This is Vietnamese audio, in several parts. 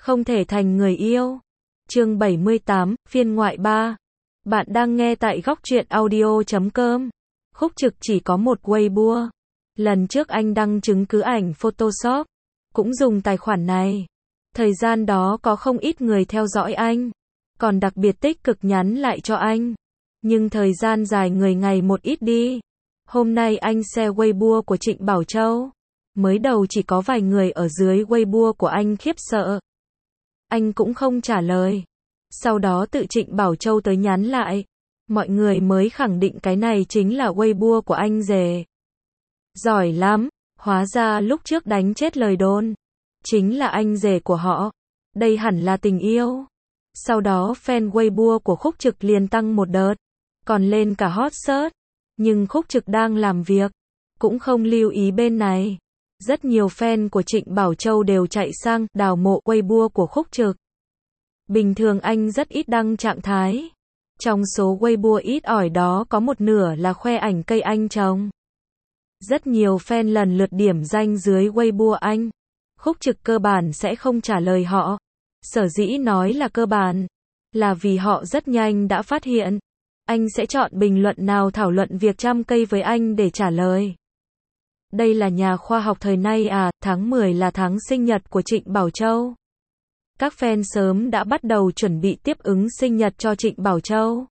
Không thể thành người yêu. Chương 78, phiên ngoại 3. Bạn đang nghe tại góc truyện audio.com. Khúc Trực chỉ có một Weibo. Lần trước anh đăng chứng cứ ảnh Photoshop, cũng dùng tài khoản này. Thời gian đó có không ít người theo dõi anh, còn đặc biệt tích cực nhắn lại cho anh. Nhưng thời gian dài người ngày một ít đi. Hôm nay anh share Weibo của Trịnh Bảo Châu. Mới đầu chỉ có vài người ở dưới Weibo của anh khiếp sợ. Anh cũng không trả lời. Sau đó tự Trịnh Bảo Châu tới nhắn lại. Mọi người mới khẳng định cái này chính là Weibo của anh rể. Giỏi lắm, hóa ra lúc trước đánh chết lời đồn. Chính là anh rể của họ. Đây hẳn là tình yêu. Sau đó fan Weibo của Khúc Trực liền tăng một đợt. Còn lên cả hot search. Nhưng Khúc Trực đang làm việc, cũng không lưu ý bên này. Rất nhiều fan của Trịnh Bảo Châu đều chạy sang đào mộ Weibo của Khúc Trực. Bình thường anh rất ít đăng trạng thái. Trong số Weibo ít ỏi đó có một nửa là khoe ảnh cây anh trồng. Rất nhiều fan lần lượt điểm danh dưới Weibo anh. Khúc Trực cơ bản sẽ không trả lời họ. Sở dĩ nói là cơ bản, là vì họ rất nhanh đã phát hiện. Anh sẽ chọn bình luận nào thảo luận việc chăm cây với anh để trả lời. Đây là nhà khoa học thời nay à, tháng 10 là tháng sinh nhật của Trịnh Bảo Châu. Các fan sớm đã bắt đầu chuẩn bị tiếp ứng sinh nhật cho Trịnh Bảo Châu.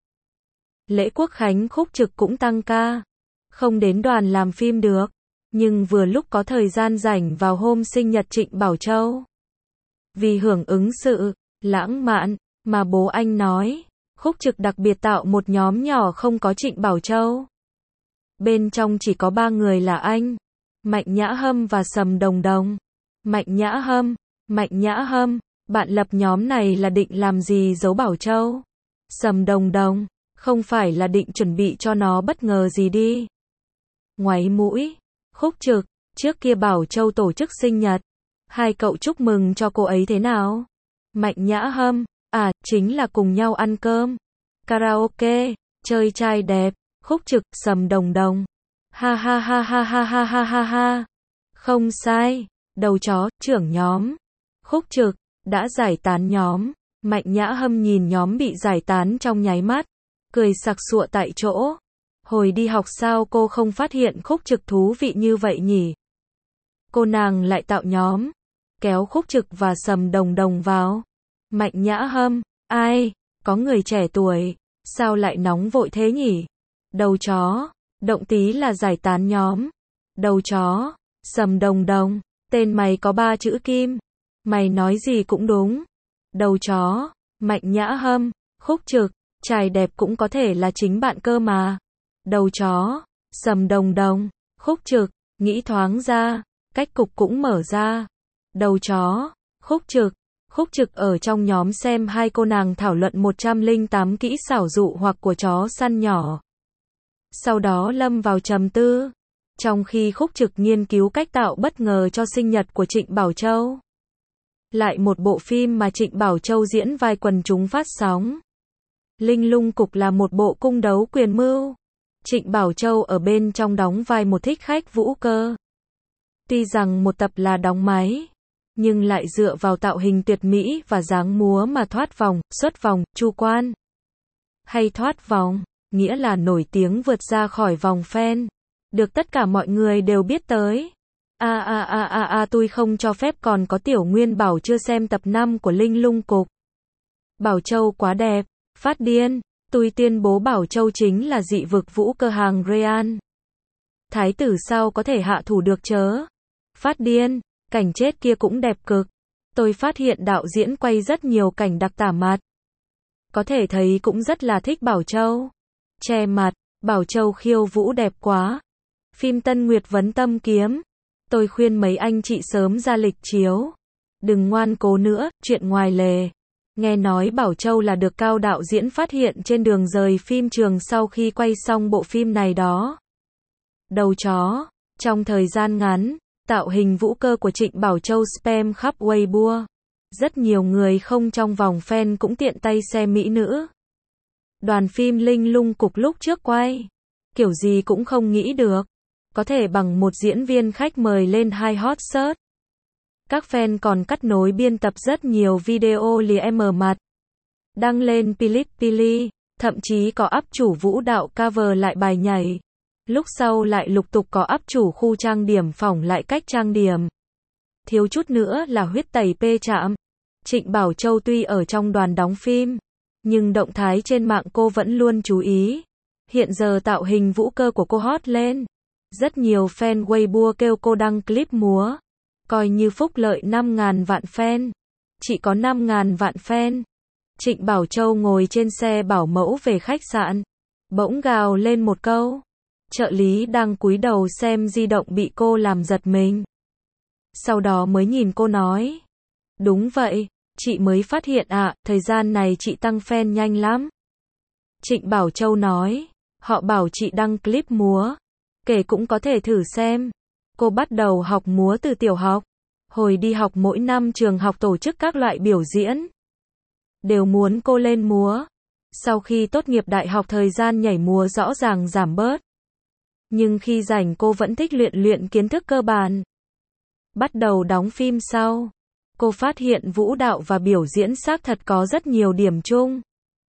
Lễ Quốc khánh Khúc Trực cũng tăng ca. Không đến đoàn làm phim được, nhưng vừa lúc có thời gian rảnh vào hôm sinh nhật Trịnh Bảo Châu. Vì hưởng ứng sự lãng mạn mà bố anh nói, Khúc Trực đặc biệt tạo một nhóm nhỏ không có Trịnh Bảo Châu. Bên trong chỉ có 3 người là anh, Mạnh Nhã Hâm và Sầm Đồng Đồng. Mạnh Nhã Hâm, bạn lập nhóm này là định làm gì giấu Bảo Châu? Sầm Đồng Đồng, không phải là định chuẩn bị cho nó bất ngờ gì đi. Ngoáy mũi, Khúc Trực, trước kia Bảo Châu tổ chức sinh nhật, hai cậu chúc mừng cho cô ấy thế nào? Mạnh Nhã Hâm, à, chính là cùng nhau ăn cơm, karaoke, chơi trai đẹp. Khúc Trực, Sầm Đồng Đồng. Ha ha ha ha ha ha ha ha ha. Không sai, đầu chó, trưởng nhóm. Khúc Trực, đã giải tán nhóm. Mạnh Nhã Hâm nhìn nhóm bị giải tán trong nháy mắt, cười sặc sụa tại chỗ. Hồi đi học sao cô không phát hiện Khúc Trực thú vị như vậy nhỉ? Cô nàng lại tạo nhóm, kéo Khúc Trực và Sầm Đồng Đồng vào. Mạnh Nhã Hâm, ai, có người trẻ tuổi, sao lại nóng vội thế nhỉ? Đầu chó, động tí là giải tán nhóm. Đầu chó, Sầm Đồng Đồng, tên mày có 3 chữ kim. Mày nói gì cũng đúng. Đầu chó, Mạnh Nhã Hâm, Khúc Trực, trai đẹp cũng có thể là chính bạn cơ mà. Đầu chó, Sầm Đồng Đồng, Khúc Trực, nghĩ thoáng ra, cách cục cũng mở ra. Đầu chó, Khúc Trực ở trong nhóm xem hai cô nàng thảo luận 108 kỹ xảo dụ hoặc của chó săn nhỏ. Sau đó lâm vào trầm tư, trong khi Khúc Trực nghiên cứu cách tạo bất ngờ cho sinh nhật của Trịnh Bảo Châu. Lại một bộ phim mà Trịnh Bảo Châu diễn vai quần chúng phát sóng. Linh Lung Cục là một bộ cung đấu quyền mưu. Trịnh Bảo Châu ở bên trong đóng vai một thích khách vũ cơ. Tuy rằng một tập là đóng máy, nhưng lại dựa vào tạo hình tuyệt mỹ và dáng múa mà thoát vòng, xuất vòng, chu quan. Hay thoát vòng, nghĩa là nổi tiếng vượt ra khỏi vòng fan, được tất cả mọi người đều biết tới. Tôi không cho phép còn có Tiểu Nguyên bảo chưa xem tập 5 của Linh Lung Cục. Bảo Châu quá đẹp, phát điên, tôi tuyên bố Bảo Châu chính là dị vực vũ cơ hàng Real. Thái tử sao có thể hạ thủ được chớ? Phát điên, cảnh chết kia cũng đẹp cực. Tôi phát hiện đạo diễn quay rất nhiều cảnh đặc tả mặt. Có thể thấy cũng rất là thích Bảo Châu. Che mặt, Bảo Châu khiêu vũ đẹp quá. Phim Tân Nguyệt Vấn Tâm Kiếm. Tôi khuyên mấy anh chị sớm ra lịch chiếu. Đừng ngoan cố nữa, chuyện ngoài lề. Nghe nói Bảo Châu là được Cao đạo diễn phát hiện trên đường rời phim trường sau khi quay xong bộ phim này đó. Đầu chó, trong thời gian ngắn, tạo hình vũ cơ của Trịnh Bảo Châu spam khắp Weibo. Rất nhiều người không trong vòng fan cũng tiện tay xem mỹ nữ. Đoàn phim Linh Lung Cục lúc trước quay, kiểu gì cũng không nghĩ được có thể bằng một diễn viên khách mời lên 2 hot search. Các fan còn cắt nối biên tập rất nhiều video live mặt, đăng lên Pilipili, thậm chí có up chủ vũ đạo cover lại bài nhảy. Lúc sau lại lục tục có up chủ khu trang điểm phỏng lại cách trang điểm. Thiếu chút nữa là huyết tẩy pê chạm. Trịnh Bảo Châu tuy ở trong đoàn đóng phim, nhưng động thái trên mạng cô vẫn luôn chú ý. Hiện giờ tạo hình vũ cơ của cô hot lên. Rất nhiều fan Weibo kêu cô đăng clip múa. Coi như phúc lợi 5.000 vạn fan. Chị có 5.000 vạn fan. Trịnh Bảo Châu ngồi trên xe bảo mẫu về khách sạn. Bỗng gào lên một câu. Trợ lý đang cúi đầu xem di động bị cô làm giật mình. Sau đó mới nhìn cô nói. Đúng vậy, chị mới phát hiện ạ, thời gian này chị tăng fan nhanh lắm. Trịnh Bảo Châu nói. Họ bảo chị đăng clip múa. Kể cũng có thể thử xem. Cô bắt đầu học múa từ tiểu học. Hồi đi học mỗi năm trường học tổ chức các loại biểu diễn. Đều muốn cô lên múa. Sau khi tốt nghiệp đại học thời gian nhảy múa rõ ràng giảm bớt. Nhưng khi rảnh cô vẫn thích luyện kiến thức cơ bản. Bắt đầu đóng phim sau. Cô phát hiện vũ đạo và biểu diễn xác thật có rất nhiều điểm chung.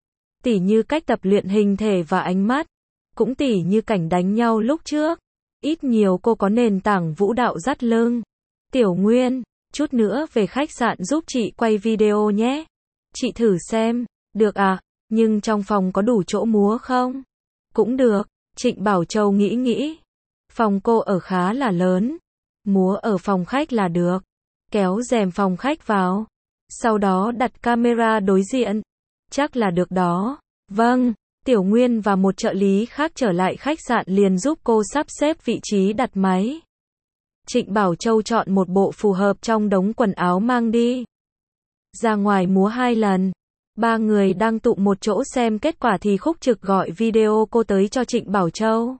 Tỉ như cách tập luyện hình thể và ánh mắt. Cũng tỉ như cảnh đánh nhau lúc trước. Ít nhiều cô có nền tảng vũ đạo dắt lưng. Tiểu Nguyên, chút nữa về khách sạn giúp chị quay video nhé. Chị thử xem. Được à, nhưng trong phòng có đủ chỗ múa không? Cũng được. Trịnh Bảo Châu nghĩ. Phòng cô ở khá là lớn. Múa ở phòng khách là được. Kéo rèm phòng khách vào. Sau đó đặt camera đối diện. Chắc là được đó. Vâng. Tiểu Nguyên và một trợ lý khác trở lại khách sạn liền giúp cô sắp xếp vị trí đặt máy. Trịnh Bảo Châu chọn một bộ phù hợp trong đống quần áo mang đi. Ra ngoài múa 2 lần. 3 người đang tụ một chỗ xem kết quả thì Khúc Trực gọi video cô tới cho Trịnh Bảo Châu.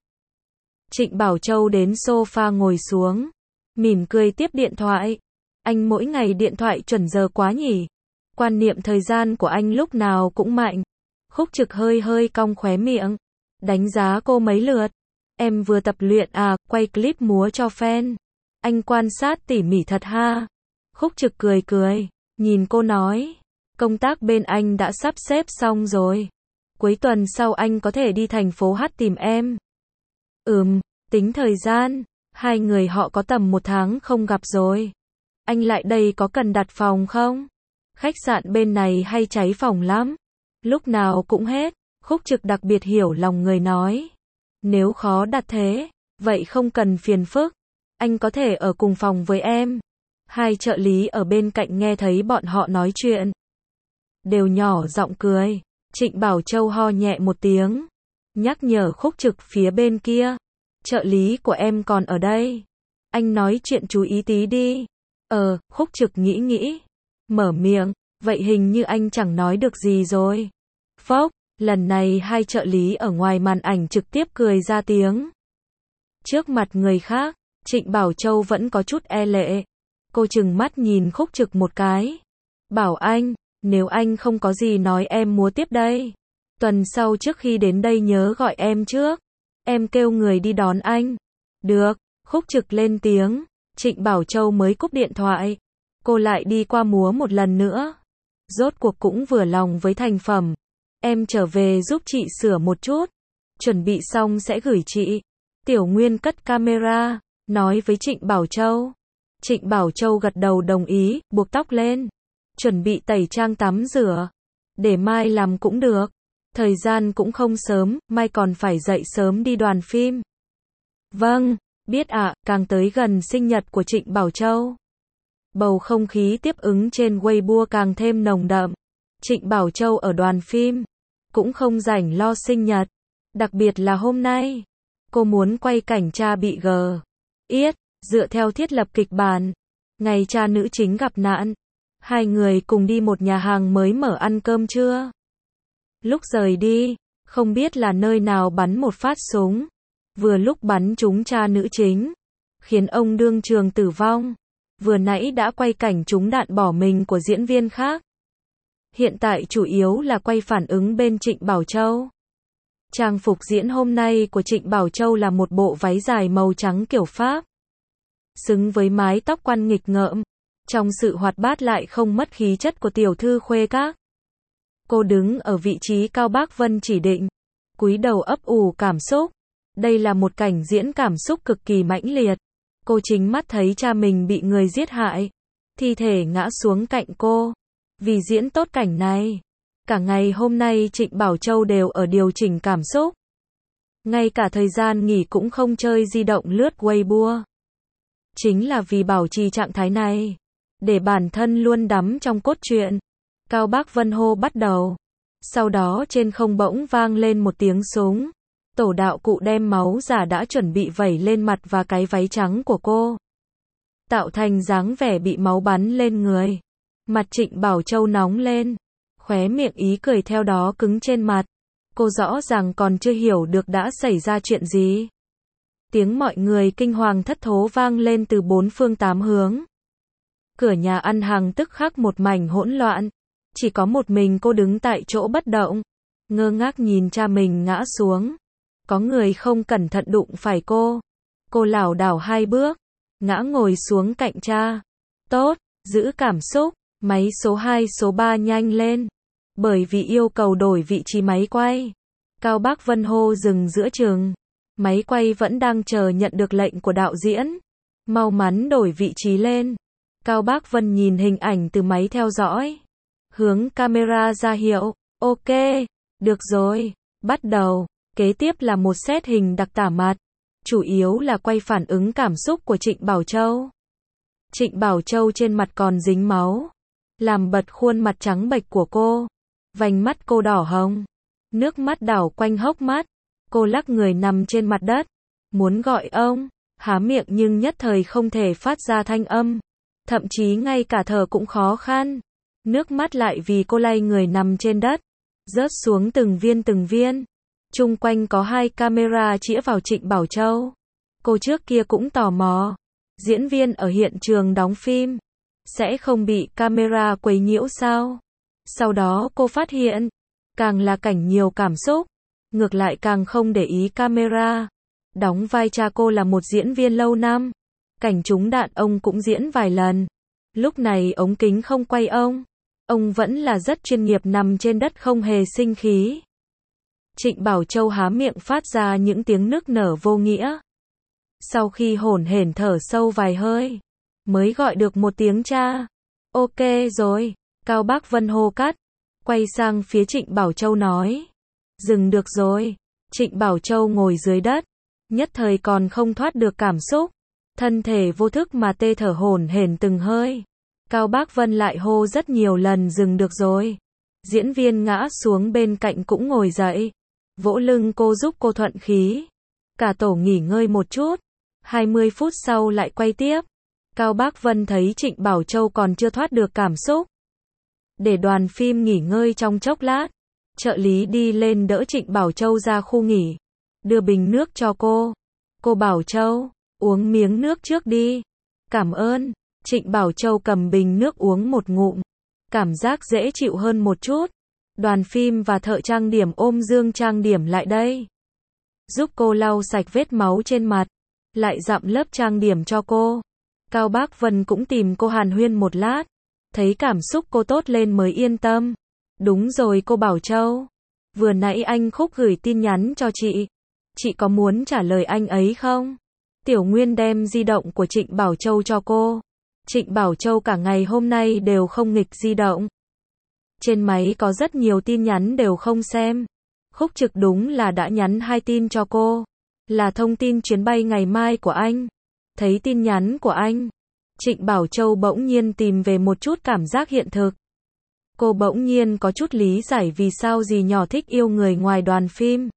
Trịnh Bảo Châu đến sofa ngồi xuống. Mỉm cười tiếp điện thoại. Anh mỗi ngày điện thoại chuẩn giờ quá nhỉ? Quan niệm thời gian của anh lúc nào cũng mạnh. Khúc Trực hơi cong khóe miệng. Đánh giá cô mấy lượt. Em vừa tập luyện à, quay clip múa cho fan. Anh quan sát tỉ mỉ thật ha. Khúc Trực cười. Nhìn cô nói. Công tác bên anh đã sắp xếp xong rồi. Cuối tuần sau anh có thể đi thành phố Hát tìm em. Tính thời gian. 2 người họ có tầm 1 tháng không gặp rồi. Anh lại đây có cần đặt phòng không? Khách sạn bên này hay cháy phòng lắm. Lúc nào cũng hết. Khúc Trực đặc biệt hiểu lòng người nói. Nếu khó đặt thế, vậy không cần phiền phức. Anh có thể ở cùng phòng với em. 2 trợ lý ở bên cạnh nghe thấy bọn họ nói chuyện. Đều nhỏ giọng cười. Trịnh Bảo Châu ho nhẹ một tiếng. Nhắc nhở Khúc Trực phía bên kia. Trợ lý của em còn ở đây. Anh nói chuyện chú ý tí đi. Khúc Trực nghĩ. Mở miệng. Vậy hình như anh chẳng nói được gì rồi. Phốc, lần này 2 trợ lý ở ngoài màn ảnh trực tiếp cười ra tiếng. Trước mặt người khác, Trịnh Bảo Châu vẫn có chút e lệ. Cô trừng mắt nhìn Khúc Trực một cái. Bảo anh, nếu anh không có gì nói em múa tiếp đây. Tuần sau trước khi đến đây nhớ gọi em trước. Em kêu người đi đón anh. Được, Khúc Trực lên tiếng. Trịnh Bảo Châu mới cúp điện thoại. Cô lại đi qua múa một lần nữa. Rốt cuộc cũng vừa lòng với thành phẩm. Em trở về giúp chị sửa một chút. Chuẩn bị xong sẽ gửi chị. Tiểu Nguyên cất camera, nói với Trịnh Bảo Châu. Trịnh Bảo Châu gật đầu đồng ý, buộc tóc lên. Chuẩn bị tẩy trang tắm rửa. Để mai làm cũng được. Thời gian cũng không sớm, mai còn phải dậy sớm đi đoàn phim. Vâng, biết ạ, càng tới gần sinh nhật của Trịnh Bảo Châu. Bầu không khí tiếp ứng trên Weibo càng thêm nồng đậm. Trịnh Bảo Châu ở đoàn phim. Cũng không rảnh lo sinh nhật. Đặc biệt là hôm nay. Cô muốn quay cảnh cha bị Yết, dựa theo thiết lập kịch bản. Ngày cha nữ chính gặp nạn. 2 người cùng đi một nhà hàng mới mở ăn cơm trưa. Lúc rời đi, không biết là nơi nào bắn một phát súng. Vừa lúc bắn trúng cha nữ chính. Khiến ông đương trường tử vong. Vừa nãy đã quay cảnh trúng đạn bỏ mình của diễn viên khác. Hiện tại chủ yếu là quay phản ứng bên Trịnh Bảo Châu. Trang phục diễn hôm nay của Trịnh Bảo Châu là một bộ váy dài màu trắng kiểu Pháp. Xứng với mái tóc quăn nghịch ngợm. trong sự hoạt bát lại không mất khí chất của tiểu thư khuê các. Cô đứng ở vị trí Cao Bác Vân chỉ định, cúi đầu ấp ủ cảm xúc. Đây là một cảnh diễn cảm xúc cực kỳ mãnh liệt. Cô chính mắt thấy cha mình bị người giết hại, thi thể ngã xuống cạnh cô. Vì diễn tốt cảnh này, cả ngày hôm nay Trịnh Bảo Châu đều ở điều chỉnh cảm xúc. Ngay cả thời gian nghỉ cũng không chơi di động lướt Weibo. Chính là vì bảo trì trạng thái này, để bản thân luôn đắm trong cốt truyện. Cao Bác Vân hô bắt đầu. Sau đó trên không bỗng vang lên một tiếng súng. Tổ đạo cụ đem máu giả đã chuẩn bị vẩy lên mặt và cái váy trắng của cô, tạo thành dáng vẻ bị máu bắn lên người. Mặt Trịnh Bảo Châu nóng lên, khóe miệng ý cười theo đó cứng trên mặt. Cô rõ ràng còn chưa hiểu được đã xảy ra chuyện gì. Tiếng mọi người kinh hoàng thất thố vang lên từ bốn phương tám hướng. Cửa nhà ăn hàng tức khắc một mảnh hỗn loạn. Chỉ có một mình cô đứng tại chỗ bất động, ngơ ngác nhìn cha mình ngã xuống. Có người không cẩn thận đụng phải cô. Cô lảo đảo 2 bước, ngã ngồi xuống cạnh cha. Tốt, giữ cảm xúc, máy số 2 số 3 nhanh lên. Bởi vì yêu cầu đổi vị trí máy quay, Cao Bác Vân hô dừng giữa chừng. Máy quay vẫn đang chờ nhận được lệnh của đạo diễn. Mau mắn đổi vị trí lên. Cao Bác Vân nhìn hình ảnh từ máy theo dõi, hướng camera ra hiệu. Ok, được rồi, bắt đầu. Kế tiếp là một set hình đặc tả mặt, chủ yếu là quay phản ứng cảm xúc của Trịnh Bảo Châu. Trịnh Bảo Châu trên mặt còn dính máu, làm bật khuôn mặt trắng bệch của cô. Vành mắt cô đỏ hồng, nước mắt đảo quanh hốc mắt. Cô lắc người nằm trên mặt đất, muốn gọi ông, há miệng nhưng nhất thời không thể phát ra thanh âm. Thậm chí ngay cả thở cũng khó khăn. Nước mắt lại vì cô lay người nằm trên đất, rớt xuống từng viên từng viên. Chung quanh có 2 camera chĩa vào Trịnh Bảo Châu. Cô trước kia cũng tò mò, diễn viên ở hiện trường đóng phim sẽ không bị camera quấy nhiễu sao? Sau đó cô phát hiện, càng là cảnh nhiều cảm xúc, ngược lại càng không để ý camera. Đóng vai cha cô là một diễn viên lâu năm, cảnh trúng đạn ông cũng diễn vài lần. Lúc này ống kính không quay ông vẫn là rất chuyên nghiệp nằm trên đất không hề sinh khí. Trịnh Bảo Châu há miệng phát ra những tiếng nức nở vô nghĩa. Sau khi hổn hển thở sâu vài hơi, mới gọi được một tiếng cha. Ok rồi, Cao Bác Vân hô cắt, quay sang phía Trịnh Bảo Châu nói. Dừng được rồi. Trịnh Bảo Châu ngồi dưới đất, nhất thời còn không thoát được cảm xúc, thân thể vô thức mà tê thở hổn hển từng hơi. Cao Bác Vân lại hô rất nhiều lần dừng được rồi. Diễn viên ngã xuống bên cạnh cũng ngồi dậy, vỗ lưng cô giúp cô thuận khí. Cả tổ nghỉ ngơi một chút, 20 phút sau lại quay tiếp. Cao Bác Vân thấy Trịnh Bảo Châu còn chưa thoát được cảm xúc, để đoàn phim nghỉ ngơi trong chốc lát. Trợ lý đi lên đỡ Trịnh Bảo Châu ra khu nghỉ, đưa bình nước cho cô. Cô Bảo Châu, uống miếng nước trước đi. Cảm ơn. Trịnh Bảo Châu cầm bình nước uống một ngụm, cảm giác dễ chịu hơn một chút. Đoàn phim và thợ trang điểm ôm dương trang điểm lại đây, giúp cô lau sạch vết máu trên mặt, lại dặm lớp trang điểm cho cô. Cao Bác Vân cũng tìm cô hàn huyên một lát, thấy cảm xúc cô tốt lên mới yên tâm. Đúng rồi cô Bảo Châu, vừa nãy anh Khúc gửi tin nhắn cho chị có muốn trả lời anh ấy không? Tiểu Nguyên đem di động của Trịnh Bảo Châu cho cô. Trịnh Bảo Châu cả ngày hôm nay đều không nghịch di động. Trên máy có rất nhiều tin nhắn đều không xem. Khúc Trực đúng là đã nhắn 2 tin cho cô, là thông tin chuyến bay ngày mai của anh. Thấy tin nhắn của anh, Trịnh Bảo Châu bỗng nhiên tìm về một chút cảm giác hiện thực. Cô bỗng nhiên có chút lý giải vì sao dì nhỏ thích yêu người ngoài đoàn phim.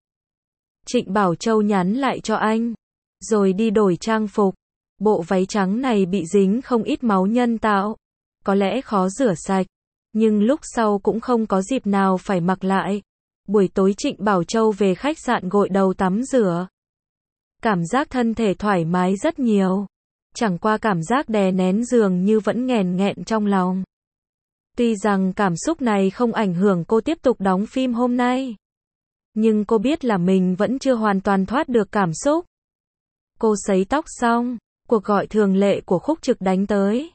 Trịnh Bảo Châu nhắn lại cho anh, rồi đi đổi trang phục. Bộ váy trắng này bị dính không ít máu nhân tạo, có lẽ khó rửa sạch, nhưng lúc sau cũng không có dịp nào phải mặc lại. Buổi tối Trịnh Bảo Châu về khách sạn gội đầu tắm rửa. Cảm giác thân thể thoải mái rất nhiều. Chẳng qua cảm giác đè nén dường như vẫn nghèn nghẹn trong lòng. Tuy rằng cảm xúc này không ảnh hưởng cô tiếp tục đóng phim hôm nay, nhưng cô biết là mình vẫn chưa hoàn toàn thoát được cảm xúc. Cô sấy tóc xong, cuộc gọi thường lệ của Khúc Trực đánh tới.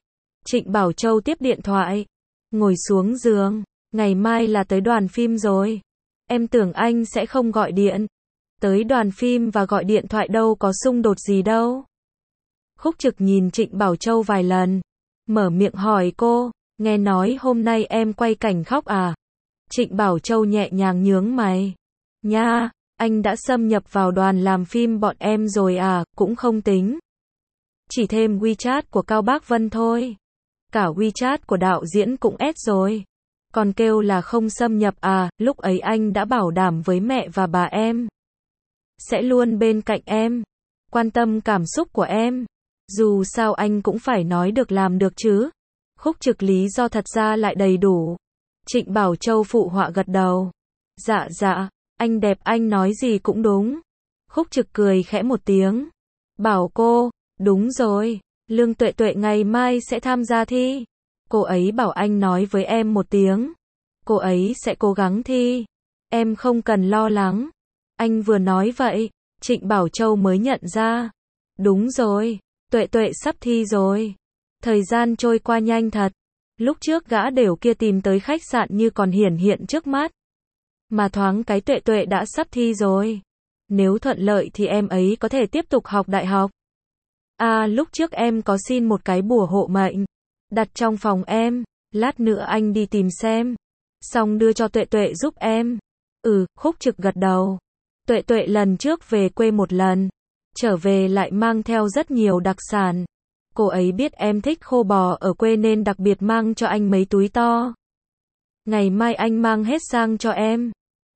Trịnh Bảo Châu tiếp điện thoại. Ngồi xuống giường. Ngày mai là tới đoàn phim rồi. Em tưởng anh sẽ không gọi điện. Tới đoàn phim và gọi điện thoại đâu có xung đột gì đâu. Khúc Trực nhìn Trịnh Bảo Châu vài lần. Mở miệng hỏi cô, nghe nói hôm nay em quay cảnh khóc à? Trịnh Bảo Châu nhẹ nhàng nhướng mày. Nha, anh đã xâm nhập vào đoàn làm phim bọn em rồi à, cũng không tính. Chỉ thêm WeChat của Cao Bác Vân thôi. Cả WeChat của đạo diễn cũng ép rồi. Còn kêu là không xâm nhập à, lúc ấy anh đã bảo đảm với mẹ và bà em. Sẽ luôn bên cạnh em. Quan tâm cảm xúc của em. Dù sao anh cũng phải nói được làm được chứ. Khúc Trực lý do thật ra lại đầy đủ. Trịnh Bảo Châu phụ họa gật đầu. Dạ dạ, anh đẹp anh nói gì cũng đúng. Khúc Trực cười khẽ một tiếng. Bảo cô, đúng rồi, Lương Tuệ Tuệ ngày mai sẽ tham gia thi. Cô ấy bảo anh nói với em một tiếng. Cô ấy sẽ cố gắng thi. Em không cần lo lắng. Anh vừa nói vậy, Trịnh Bảo Châu mới nhận ra. Đúng rồi, Tuệ Tuệ sắp thi rồi. Thời gian trôi qua nhanh thật. Lúc trước gã đều kia tìm tới khách sạn như còn hiển hiện trước mắt. Mà thoáng cái Tuệ Tuệ đã sắp thi rồi. Nếu thuận lợi thì em ấy có thể tiếp tục học đại học. À, lúc trước em có xin một cái bùa hộ mệnh. Đặt trong phòng em. Lát nữa anh đi tìm xem. Xong đưa cho Tuệ Tuệ giúp em. Khúc Trực gật đầu. Tuệ Tuệ lần trước về quê một lần. Trở về lại mang theo rất nhiều đặc sản. Cô ấy biết em thích khô bò ở quê nên đặc biệt mang cho anh mấy túi to. Ngày mai anh mang hết sang cho em.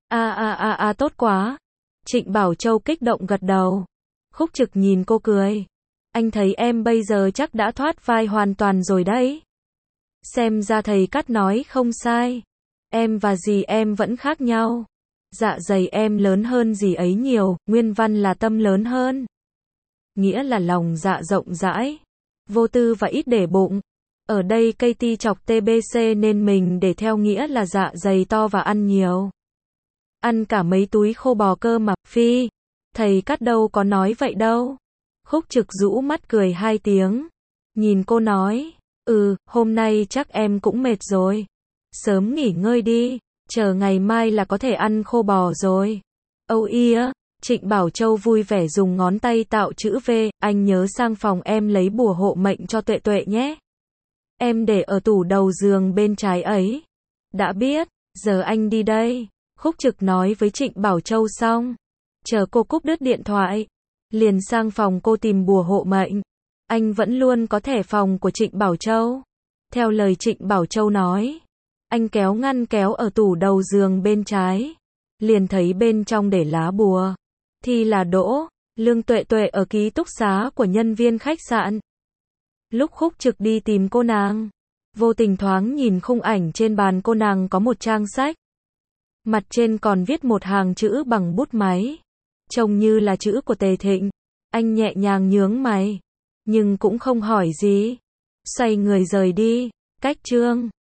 Tốt quá. Trịnh Bảo Châu kích động gật đầu. Khúc Trực nhìn cô cười. Anh thấy em bây giờ chắc đã thoát vai hoàn toàn rồi đấy. Xem ra thầy Cát nói không sai. Em và dì em vẫn khác nhau. Dạ dày em lớn hơn dì ấy nhiều, nguyên văn là tâm lớn hơn. Nghĩa là lòng dạ rộng rãi, vô tư và ít để bụng. Ở đây Katie chọc TBC nên mình để theo nghĩa là dạ dày to và ăn nhiều. Ăn cả mấy túi khô bò cơ mà, phi. Thầy Cát đâu có nói vậy đâu. Khúc Trực rũ mắt cười 2 tiếng. Nhìn cô nói, hôm nay chắc em cũng mệt rồi. Sớm nghỉ ngơi đi, chờ ngày mai là có thể ăn khô bò rồi. Trịnh Bảo Châu vui vẻ dùng ngón tay tạo chữ V, anh nhớ sang phòng em lấy bùa hộ mệnh cho Tuệ Tuệ nhé. Em để ở tủ đầu giường bên trái ấy. Đã biết, giờ anh đi đây. Khúc Trực nói với Trịnh Bảo Châu xong. Chờ cô cúp đứt điện thoại. Liền sang phòng cô tìm bùa hộ mệnh. Anh vẫn luôn có thẻ phòng của Trịnh Bảo Châu. Theo lời Trịnh Bảo Châu nói. Anh kéo ngăn kéo ở tủ đầu giường bên trái. Liền thấy bên trong để lá bùa. Thì là Đỗ, Lương Tuệ Tuệ ở ký túc xá của nhân viên khách sạn. Lúc Khúc Trực đi tìm cô nàng, vô tình thoáng nhìn khung ảnh trên bàn cô nàng có một trang sách. Mặt trên còn viết một hàng chữ bằng bút máy. Trông như là chữ của Tề Thịnh. Anh nhẹ nhàng nhướng mày. Nhưng cũng không hỏi gì. Xoay người rời đi. Cách chương